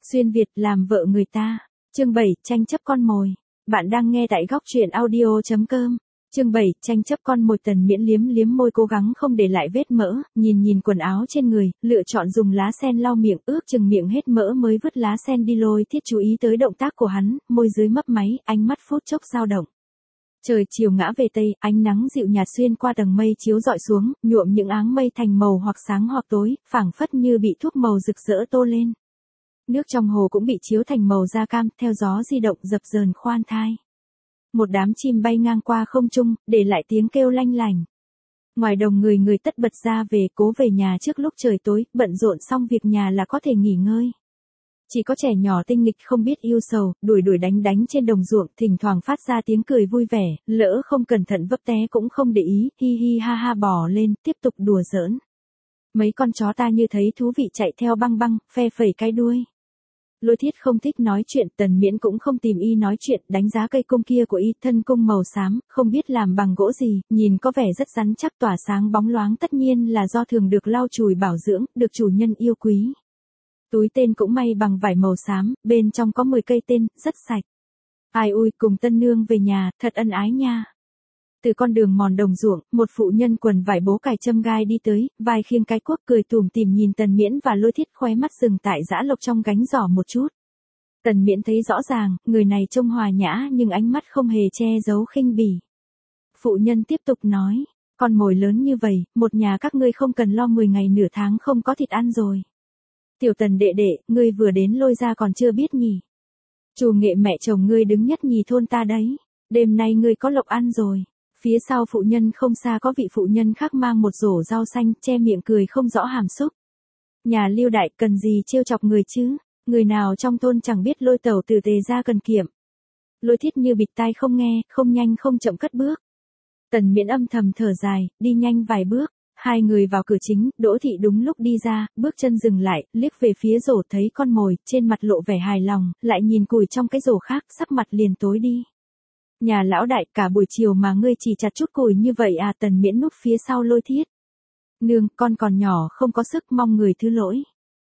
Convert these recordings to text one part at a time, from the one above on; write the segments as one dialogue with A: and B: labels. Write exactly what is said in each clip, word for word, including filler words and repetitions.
A: Xuyên Việt làm vợ người ta. Chương bảy, tranh chấp con mồi. Bạn đang nghe tại góc truyện audio chấm com. Chương bảy, tranh chấp con mồi. Tần Miễn liếm liếm môi cố gắng không để lại vết mỡ, nhìn nhìn quần áo trên người, lựa chọn dùng lá sen lau miệng, ước chừng miệng hết mỡ mới vứt lá sen đi. Lôi Thiết chú ý tới động tác của hắn, môi dưới mấp máy, ánh mắt phút chốc dao động. Trời chiều ngã về tây, ánh nắng dịu nhạt xuyên qua tầng mây chiếu rọi xuống, nhuộm những áng mây thành màu hoặc sáng hoặc tối, phảng phất như bị thuốc màu rực rỡ tô lên. Nước trong hồ cũng bị chiếu thành màu da cam, theo gió di động dập dờn khoan thai. Một đám chim bay ngang qua không trung, để lại tiếng kêu lanh lành. Ngoài đồng người người tất bật ra về, cố về nhà trước lúc trời tối, bận rộn xong việc nhà là có thể nghỉ ngơi. Chỉ có trẻ nhỏ tinh nghịch không biết yêu sầu, đuổi đuổi đánh đánh trên đồng ruộng, thỉnh thoảng phát ra tiếng cười vui vẻ, lỡ không cẩn thận vấp té cũng không để ý, hi hi ha ha bò lên, tiếp tục đùa giỡn. Mấy con chó ta như thấy thú vị chạy theo băng băng, phe phẩy cái đuôi. Lôi Thiết không thích nói chuyện, Tần Miễn cũng không tìm y nói chuyện, đánh giá cây cung kia của y, thân cung màu xám, không biết làm bằng gỗ gì, nhìn có vẻ rất rắn chắc tỏa sáng bóng loáng, tất nhiên là do thường được lau chùi bảo dưỡng, được chủ nhân yêu quý. Túi tên cũng may bằng vải màu xám, bên trong có mười cây tên, rất sạch. Ai ui, cùng tân nương về nhà, thật ân ái nha. Từ con đường mòn đồng ruộng, một phụ nhân quần vải bố cài châm gai đi tới, vai khiêng cái cuốc cười tủm tỉm nhìn Tần Miễn và Lôi Thiết, khóe mắt dừng tại giã lộc trong gánh giỏ một chút. Tần Miễn thấy rõ ràng, người này trông hòa nhã nhưng ánh mắt không hề che giấu khinh bỉ. Phụ nhân tiếp tục nói, con mồi lớn như vậy, một nhà các ngươi không cần lo mười ngày nửa tháng không có thịt ăn rồi. Tiểu Tần đệ đệ, ngươi vừa đến Lôi gia còn chưa biết nhỉ? Chủ nghệ mẹ chồng ngươi đứng nhất nhì thôn ta đấy, đêm nay ngươi có lộc ăn rồi. Phía sau phụ nhân không xa có vị phụ nhân khác mang một rổ rau xanh, che miệng cười không rõ hàm xúc. Nhà Lưu đại cần gì trêu chọc người chứ, người nào trong thôn chẳng biết Lôi tẩu từ Tề gia cần kiệm. Lôi Thiết như bịt tai không nghe, không nhanh không chậm cất bước. Tần Miễn âm thầm thở dài, đi nhanh vài bước, hai người vào cửa chính, Đỗ thị đúng lúc đi ra, bước chân dừng lại, liếc về phía rổ thấy con mồi, trên mặt lộ vẻ hài lòng, lại nhìn củi trong cái rổ khác, sắc mặt liền tối đi. Nhà lão đại, cả buổi chiều mà ngươi chỉ chặt chút củi như vậy à? Tần Miễn núp phía sau Lôi Thiết. Nương, con còn nhỏ không có sức, mong người thứ lỗi.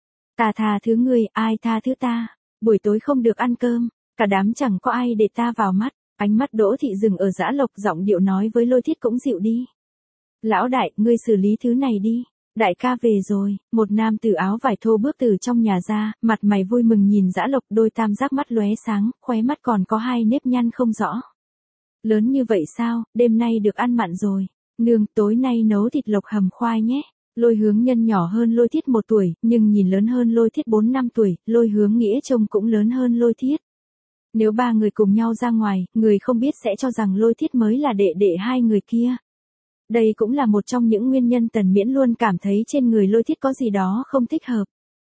A: Ta tha thứ ngươi, ai tha thứ ta? Buổi tối không được ăn cơm, cả đám chẳng có ai để ta vào mắt. Ánh mắt Đỗ thị dừng ở Dã Lộc, giọng điệu nói với Lôi Thiết cũng dịu đi. Lão đại, ngươi xử lý thứ này đi. Đại ca về rồi. Một nam tử áo vải thô bước từ trong nhà ra, mặt mày vui mừng nhìn Dã Lộc, đôi tam giác mắt lóe sáng, khóe mắt còn có hai nếp nhăn không rõ. Lớn như vậy sao, đêm nay được ăn mặn rồi. Nương, tối nay nấu thịt lộc hầm khoai nhé. Lôi Hướng Nhân nhỏ hơn Lôi Thiết một tuổi, nhưng nhìn lớn hơn Lôi Thiết bốn năm tuổi, Lôi Hướng Nghĩa trông cũng lớn hơn Lôi Thiết. Nếu ba người cùng nhau ra ngoài, người không biết sẽ cho rằng Lôi Thiết mới là đệ đệ hai người kia. Đây cũng là một trong những nguyên nhân Tần Miễn luôn cảm thấy trên người Lôi Thiết có gì đó không thích hợp.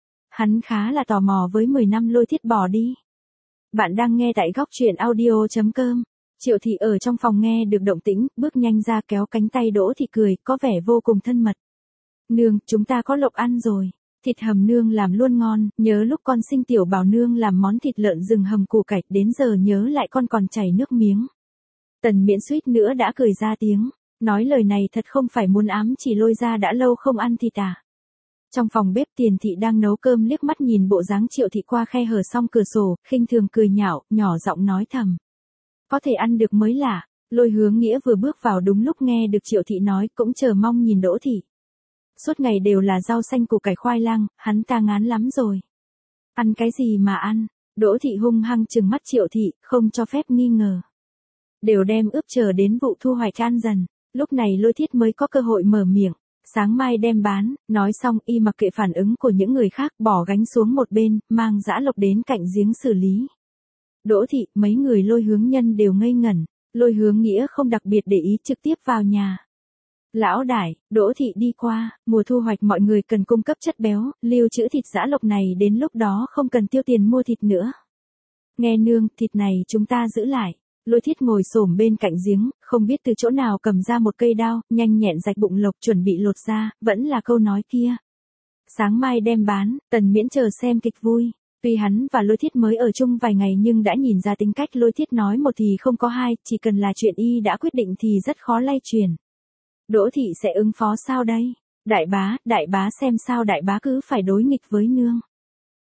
A: Hắn khá là tò mò với mười năm Lôi Thiết bỏ đi. Bạn đang nghe tại góc truyện audio chấm com. Triệu thị ở trong phòng nghe được động tĩnh, bước nhanh ra kéo cánh tay Đỗ thị cười, có vẻ vô cùng thân mật. Nương, chúng ta có lộc ăn rồi. Thịt hầm nương làm luôn ngon, nhớ lúc con sinh tiểu bảo nương làm món thịt lợn rừng hầm củ cải, đến giờ nhớ lại con còn chảy nước miếng. Tần Miễn suýt nữa đã cười ra tiếng, nói lời này thật không phải muốn ám chỉ Lôi gia đã lâu không ăn thịt à. Trong phòng bếp Tiền thị đang nấu cơm liếc mắt nhìn bộ dáng Triệu thị qua khe hở song cửa sổ, khinh thường cười nhạo, nhỏ giọng nói thầm. Có thể ăn được mới lạ. Lôi Hướng Nghĩa vừa bước vào đúng lúc nghe được Triệu thị nói, cũng chờ mong nhìn Đỗ thị. Suốt ngày đều là rau xanh củ cải khoai lang, hắn ta ngán lắm rồi. Ăn cái gì mà ăn? Đỗ thị hung hăng trừng mắt Triệu thị, không cho phép nghi ngờ. Đều đem ướp chờ đến vụ thu hoạch ăn dần. Lúc này Lôi Thiết mới có cơ hội mở miệng. Sáng mai đem bán. Nói xong y mặc kệ phản ứng của những người khác, bỏ gánh xuống một bên, mang Dã Lộc đến cạnh giếng xử lý. Đỗ thị, mấy người Lôi Hướng Nhân đều ngây ngẩn. Lôi Hướng Nghĩa không đặc biệt để ý, trực tiếp vào nhà. Lão đại, Đỗ thị đi qua, mùa thu hoạch mọi người cần cung cấp chất béo, lưu trữ thịt Dã Lộc này đến lúc đó không cần tiêu tiền mua thịt nữa. Nghe nương, thịt này chúng ta giữ lại. Lôi Thiết ngồi xổm bên cạnh giếng, không biết từ chỗ nào cầm ra một cây đao, nhanh nhẹn rạch bụng lộc chuẩn bị lột ra, vẫn là câu nói kia. Sáng mai đem bán, Tần Miễn chờ xem kịch vui. Tuy hắn và Lôi Thiết mới ở chung vài ngày nhưng đã nhìn ra tính cách Lôi Thiết nói một thì không có hai, chỉ cần là chuyện y đã quyết định thì rất khó lay chuyển. Đỗ thị sẽ ứng phó sao đây? Đại bá, đại bá xem sao đại bá cứ phải đối nghịch với nương.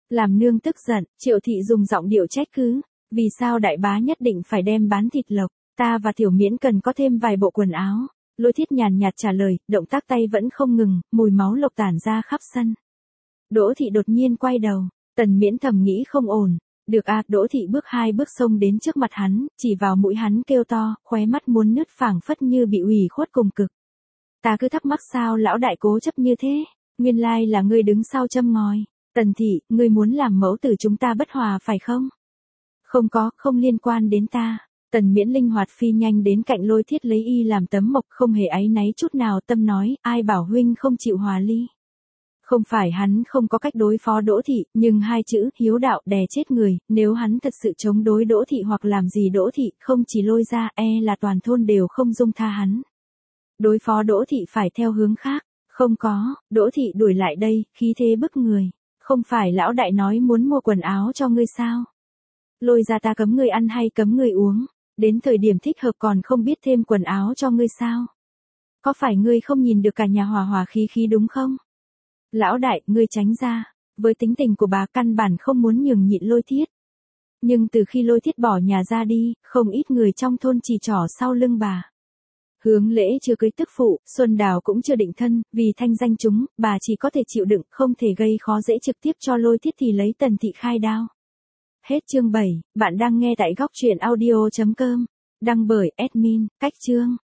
A: Làm nương tức giận, Triệu thị dùng giọng điệu trách cứ, vì sao đại bá nhất định phải đem bán thịt lộc, ta và Tiểu Miễn cần có thêm vài bộ quần áo. Lôi Thiết nhàn nhạt trả lời, động tác tay vẫn không ngừng, mùi máu lộc tản ra khắp sân. Đỗ thị đột nhiên quay đầu, Tần Miễn thầm nghĩ không ổn. Được à, Đỗ thị bước hai bước xông đến trước mặt hắn, chỉ vào mũi hắn kêu to, khóe mắt muốn nứt phảng phất như bị ủy khuất cùng cực. Ta cứ thắc mắc sao lão đại cố chấp như thế, nguyên lai là ngươi đứng sau châm ngòi. Tần thị, ngươi muốn làm mẫu tử chúng ta bất hòa phải không? Không có, không liên quan đến ta. Tần Miễn linh hoạt phi nhanh đến cạnh Lôi Thiết lấy y làm tấm mộc, không hề áy náy chút nào, tâm nói, ai bảo huynh không chịu hòa ly. Không phải hắn không có cách đối phó Đỗ thị, nhưng hai chữ hiếu đạo đè chết người, nếu hắn thật sự chống đối Đỗ thị hoặc làm gì Đỗ thị, không chỉ Lôi gia, e là toàn thôn đều không dung tha hắn. Đối phó Đỗ thị phải theo hướng khác. Không có, Đỗ thị đuổi lại đây, khí thế bức người. Không phải lão đại nói muốn mua quần áo cho ngươi sao? Lôi gia ta cấm ngươi ăn hay cấm ngươi uống? Đến thời điểm thích hợp còn không biết thêm quần áo cho ngươi sao? Có phải ngươi không nhìn được cả nhà hòa hòa khí khí đúng không? Lão đại, ngươi tránh ra. Với tính tình của bà căn bản không muốn nhường nhịn Lôi Thiết. Nhưng từ khi Lôi Thiết bỏ nhà ra đi, không ít người trong thôn chỉ trỏ sau lưng bà. Hướng Lễ chưa cưới tức phụ, Xuân Đào cũng chưa định thân, vì thanh danh chúng, bà chỉ có thể chịu đựng, không thể gây khó dễ trực tiếp cho Lôi Thiết thì lấy Tần thị khai đao. Hết chương bảy, bạn đang nghe tại góc truyện audio chấm com. Đăng bởi admin, Cách Chương.